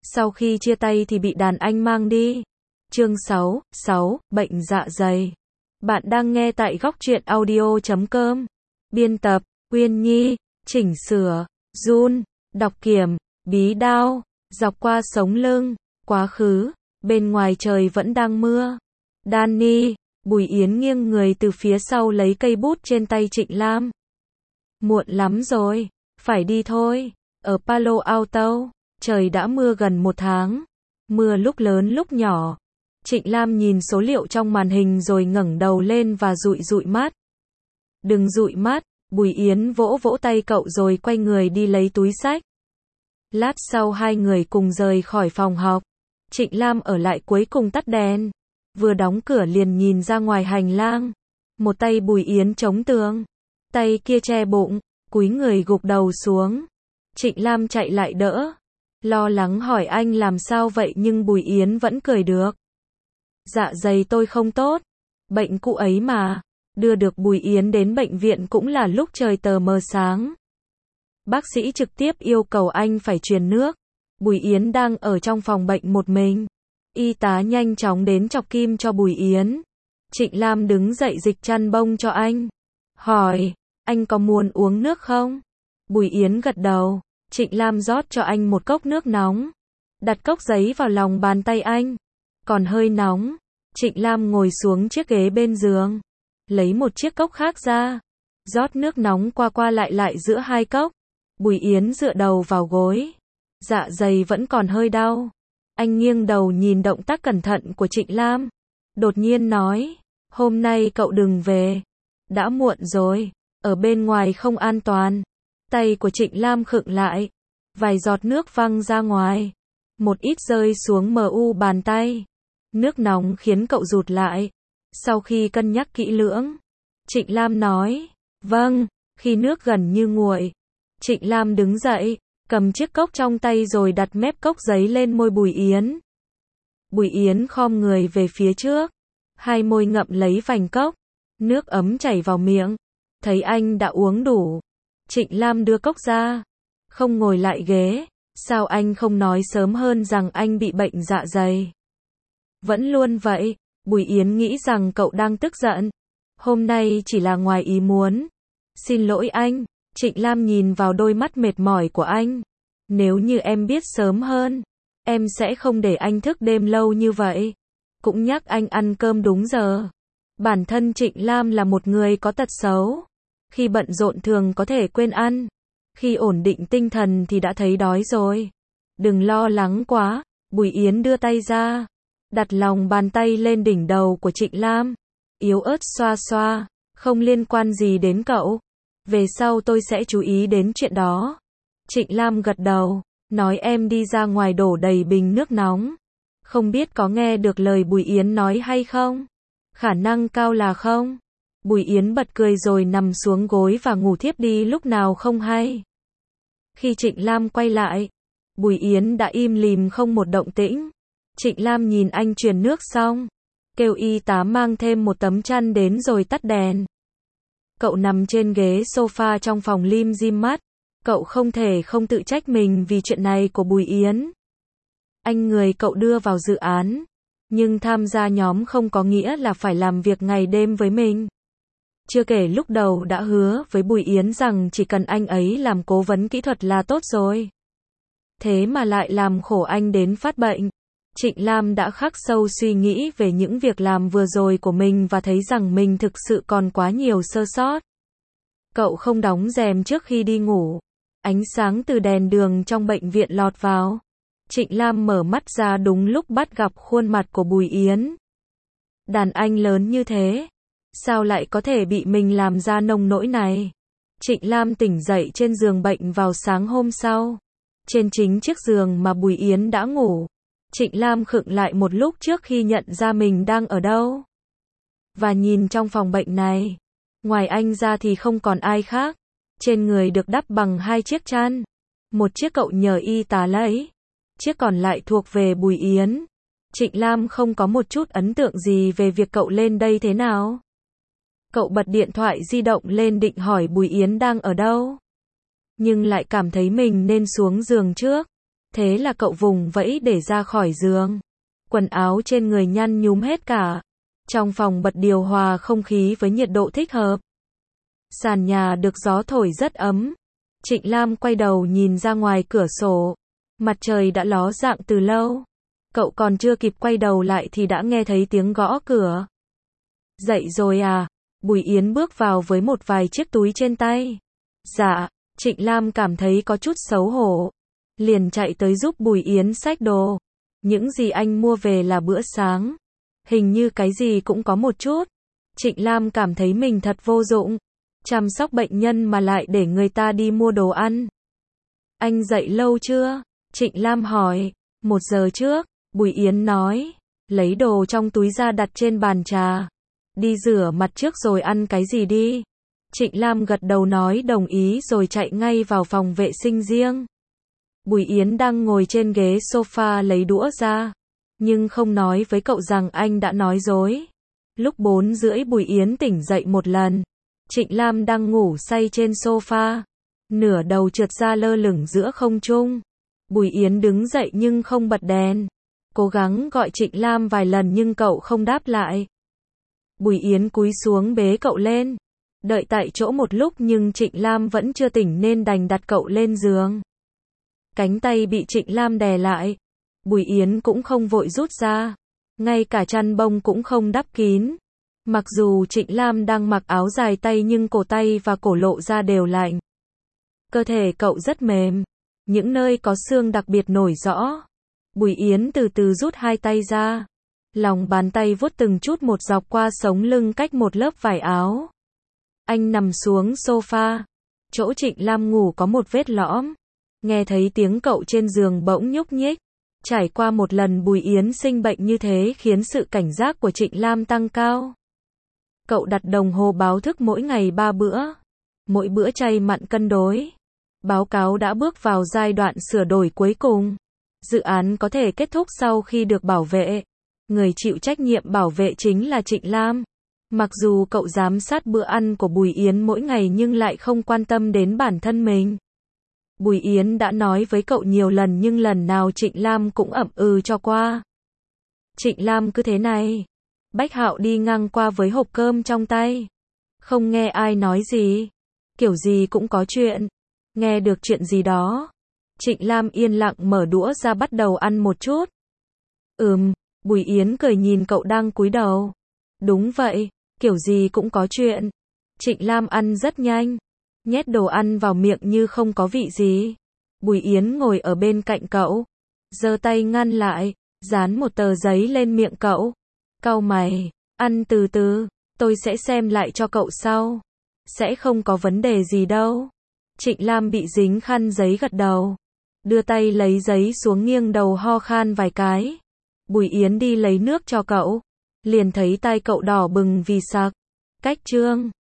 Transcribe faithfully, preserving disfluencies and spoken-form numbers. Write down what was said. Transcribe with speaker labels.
Speaker 1: Sau khi chia tay thì bị đàn anh mang đi. Chương sáu, sáu, bệnh dạ dày. Bạn đang nghe tại góc truyện audio chấm com. Biên tập, Uyên Nhi, chỉnh sửa, Jun, đọc kiểm, bí đao, dọc qua sống lưng, quá khứ, bên ngoài trời vẫn đang mưa. Danny, Bùi Yến nghiêng người từ phía sau lấy cây bút trên tay Trịnh Lam. Muộn lắm rồi, phải đi thôi. Ở Palo Alto, trời đã mưa gần một tháng. Mưa lúc lớn lúc nhỏ. Trịnh Lam nhìn số liệu trong màn hình rồi ngẩng đầu lên và dụi dụi mắt. Đừng dụi mắt, Bùi Yến vỗ vỗ tay cậu rồi quay người đi lấy túi xách. Lát sau hai người cùng rời khỏi phòng học. Trịnh Lam ở lại cuối cùng tắt đèn. Vừa đóng cửa liền nhìn ra ngoài hành lang. Một tay Bùi Yến chống tường. Tay kia che bụng, cúi người gục đầu xuống. Trịnh Lam chạy lại đỡ. Lo lắng hỏi anh làm sao vậy nhưng Bùi Yến vẫn cười được. Dạ dày tôi không tốt. Bệnh cũ ấy mà. Đưa được Bùi Yến đến bệnh viện cũng là lúc trời tờ mờ sáng. Bác sĩ trực tiếp yêu cầu anh phải truyền nước. Bùi Yến đang ở trong phòng bệnh một mình. Y tá nhanh chóng đến chọc kim cho Bùi Yến. Trịnh Lam đứng dậy dịch chăn bông cho anh. Hỏi, anh có muốn uống nước không? Bùi Yến gật đầu. Trịnh Lam rót cho anh một cốc nước nóng. Đặt cốc giấy vào lòng bàn tay anh. Còn hơi nóng. Trịnh Lam ngồi xuống chiếc ghế bên giường. Lấy một chiếc cốc khác ra. Rót nước nóng qua qua lại lại giữa hai cốc. Bùi Yến dựa đầu vào gối. Dạ dày vẫn còn hơi đau. Anh nghiêng đầu nhìn động tác cẩn thận của Trịnh Lam. Đột nhiên nói. Hôm nay cậu đừng về. Đã muộn rồi. Ở bên ngoài không an toàn. Tay của Trịnh Lam khựng lại. Vài giọt nước văng ra ngoài. Một ít rơi xuống mờ u bàn tay. Nước nóng khiến cậu rụt lại. Sau khi cân nhắc kỹ lưỡng. Trịnh Lam nói. Vâng, khi nước gần như nguội. Trịnh Lam đứng dậy. Cầm chiếc cốc trong tay rồi đặt mép cốc giấy lên môi Bùi Yến. Bùi Yến khom người về phía trước. Hai môi ngậm lấy vành cốc. Nước ấm chảy vào miệng. Thấy anh đã uống đủ. Trịnh Lam đưa cốc ra. Không ngồi lại ghế. Sao anh không nói sớm hơn rằng anh bị bệnh dạ dày? Vẫn luôn vậy. Bùi Yến nghĩ rằng cậu đang tức giận. Hôm nay chỉ là ngoài ý muốn. Xin lỗi anh. Trịnh Lam nhìn vào đôi mắt mệt mỏi của anh. Nếu như em biết sớm hơn, em sẽ không để anh thức đêm lâu như vậy. Cũng nhắc anh ăn cơm đúng giờ. Bản thân Trịnh Lam là một người có tật xấu. Khi bận rộn thường có thể quên ăn. Khi ổn định tinh thần thì đã thấy đói rồi. Đừng lo lắng quá. Bùi Yến đưa tay ra. Đặt lòng bàn tay lên đỉnh đầu của Trịnh Lam. Yếu ớt xoa xoa. Không liên quan gì đến cậu. Về sau tôi sẽ chú ý đến chuyện đó. Trịnh Lam gật đầu. Nói em đi ra ngoài đổ đầy bình nước nóng. Không biết có nghe được lời Bùi Yến nói hay không? Khả năng cao là không. Bùi Yến bật cười rồi nằm xuống gối và ngủ thiếp đi lúc nào không hay. Khi Trịnh Lam quay lại, Bùi Yến đã im lìm không một động tĩnh. Trịnh Lam nhìn anh truyền nước xong. Kêu y tá mang thêm một tấm chăn đến rồi tắt đèn. Cậu nằm trên ghế sofa trong phòng lim dim mắt. Cậu không thể không tự trách mình vì chuyện này của Bùi Yến. Anh người cậu đưa vào dự án. Nhưng tham gia nhóm không có nghĩa là phải làm việc ngày đêm với mình. Chưa kể lúc đầu đã hứa với Bùi Yến rằng chỉ cần anh ấy làm cố vấn kỹ thuật là tốt rồi. Thế mà lại làm khổ anh đến phát bệnh. Trịnh Lam đã khắc sâu suy nghĩ về những việc làm vừa rồi của mình và thấy rằng mình thực sự còn quá nhiều sơ sót. Cậu không đóng rèm trước khi đi ngủ. Ánh sáng từ đèn đường trong bệnh viện lọt vào. Trịnh Lam mở mắt ra đúng lúc bắt gặp khuôn mặt của Bùi Yến. Đàn anh lớn như thế. Sao lại có thể bị mình làm ra nông nỗi này? Trịnh Lam tỉnh dậy trên giường bệnh vào sáng hôm sau. Trên chính chiếc giường mà Bùi Yến đã ngủ. Trịnh Lam khựng lại một lúc trước khi nhận ra mình đang ở đâu. Và nhìn trong phòng bệnh này. Ngoài anh ra thì không còn ai khác. Trên người được đắp bằng hai chiếc chăn. Một chiếc cậu nhờ y tá lấy. Chiếc còn lại thuộc về Bùi Yến. Trịnh Lam không có một chút ấn tượng gì về việc cậu lên đây thế nào. Cậu bật điện thoại di động lên định hỏi Bùi Yến đang ở đâu. Nhưng lại cảm thấy mình nên xuống giường trước. Thế là cậu vùng vẫy để ra khỏi giường. Quần áo trên người nhăn nhúm hết cả. Trong phòng bật điều hòa không khí với nhiệt độ thích hợp. Sàn nhà được gió thổi rất ấm. Trịnh Lam quay đầu nhìn ra ngoài cửa sổ. Mặt trời đã ló dạng từ lâu. Cậu còn chưa kịp quay đầu lại thì đã nghe thấy tiếng gõ cửa. Dậy rồi à? Bùi Yến bước vào với một vài chiếc túi trên tay. Dạ, Trịnh Lam cảm thấy có chút xấu hổ. Liền chạy tới giúp Bùi Yến xách đồ. Những gì anh mua về là bữa sáng. Hình như cái gì cũng có một chút. Trịnh Lam cảm thấy mình thật vô dụng. Chăm sóc bệnh nhân mà lại để người ta đi mua đồ ăn. Anh dậy lâu chưa? Trịnh Lam hỏi. Một giờ trước, Bùi Yến nói. Lấy đồ trong túi ra đặt trên bàn trà. Đi rửa mặt trước rồi ăn cái gì đi. Trịnh Lam gật đầu nói đồng ý rồi chạy ngay vào phòng vệ sinh riêng. Bùi Yến đang ngồi trên ghế sofa lấy đũa ra. Nhưng không nói với cậu rằng anh đã nói dối. Lúc bốn rưỡi Bùi Yến tỉnh dậy một lần. Trịnh Lam đang ngủ say trên sofa. Nửa đầu trượt ra lơ lửng giữa không trung. Bùi Yến đứng dậy nhưng không bật đèn. Cố gắng gọi Trịnh Lam vài lần nhưng cậu không đáp lại. Bùi Yến cúi xuống bế cậu lên. Đợi tại chỗ một lúc nhưng Trịnh Lam vẫn chưa tỉnh nên đành đặt cậu lên giường. Cánh tay bị Trịnh Lam đè lại. Bùi Yến cũng không vội rút ra. Ngay cả chăn bông cũng không đắp kín. Mặc dù Trịnh Lam đang mặc áo dài tay nhưng cổ tay và cổ lộ ra đều lạnh. Cơ thể cậu rất mềm. Những nơi có xương đặc biệt nổi rõ. Bùi Yến từ từ rút hai tay ra. Lòng bàn tay vuốt từng chút một dọc qua sống lưng cách một lớp vải áo. Anh nằm xuống sofa. Chỗ Trịnh Lam ngủ có một vết lõm. Nghe thấy tiếng cậu trên giường bỗng nhúc nhích. Trải qua một lần Bùi Yến sinh bệnh như thế khiến sự cảnh giác của Trịnh Lam tăng cao. Cậu đặt đồng hồ báo thức mỗi ngày ba bữa. Mỗi bữa chay mặn cân đối. Báo cáo đã bước vào giai đoạn sửa đổi cuối cùng. Dự án có thể kết thúc sau khi được bảo vệ. Người chịu trách nhiệm bảo vệ chính là Trịnh Lam. Mặc dù cậu giám sát bữa ăn của Bùi Yến mỗi ngày nhưng lại không quan tâm đến bản thân mình. Bùi Yến đã nói với cậu nhiều lần nhưng lần nào Trịnh Lam cũng ậm ừ cho qua. Trịnh Lam cứ thế này. Bách Hạo đi ngang qua với hộp cơm trong tay. Không nghe ai nói gì. Kiểu gì cũng có chuyện. Nghe được chuyện gì đó. Trịnh Lam yên lặng mở đũa ra bắt đầu ăn một chút. Ừm, Bùi Yến cười nhìn cậu đang cúi đầu. Đúng vậy, kiểu gì cũng có chuyện. Trịnh Lam ăn rất nhanh. Nhét đồ ăn vào miệng như không có vị gì. Bùi Yến ngồi ở bên cạnh cậu. Giơ tay ngăn lại. Dán một tờ giấy lên miệng cậu. Cau mày. Ăn từ từ. Tôi sẽ xem lại cho cậu sau. Sẽ không có vấn đề gì đâu. Trịnh Lam bị dính khăn giấy gật đầu. Đưa tay lấy giấy xuống nghiêng đầu ho khan vài cái. Bùi Yến đi lấy nước cho cậu. Liền thấy tai cậu đỏ bừng vì sặc. Cách chương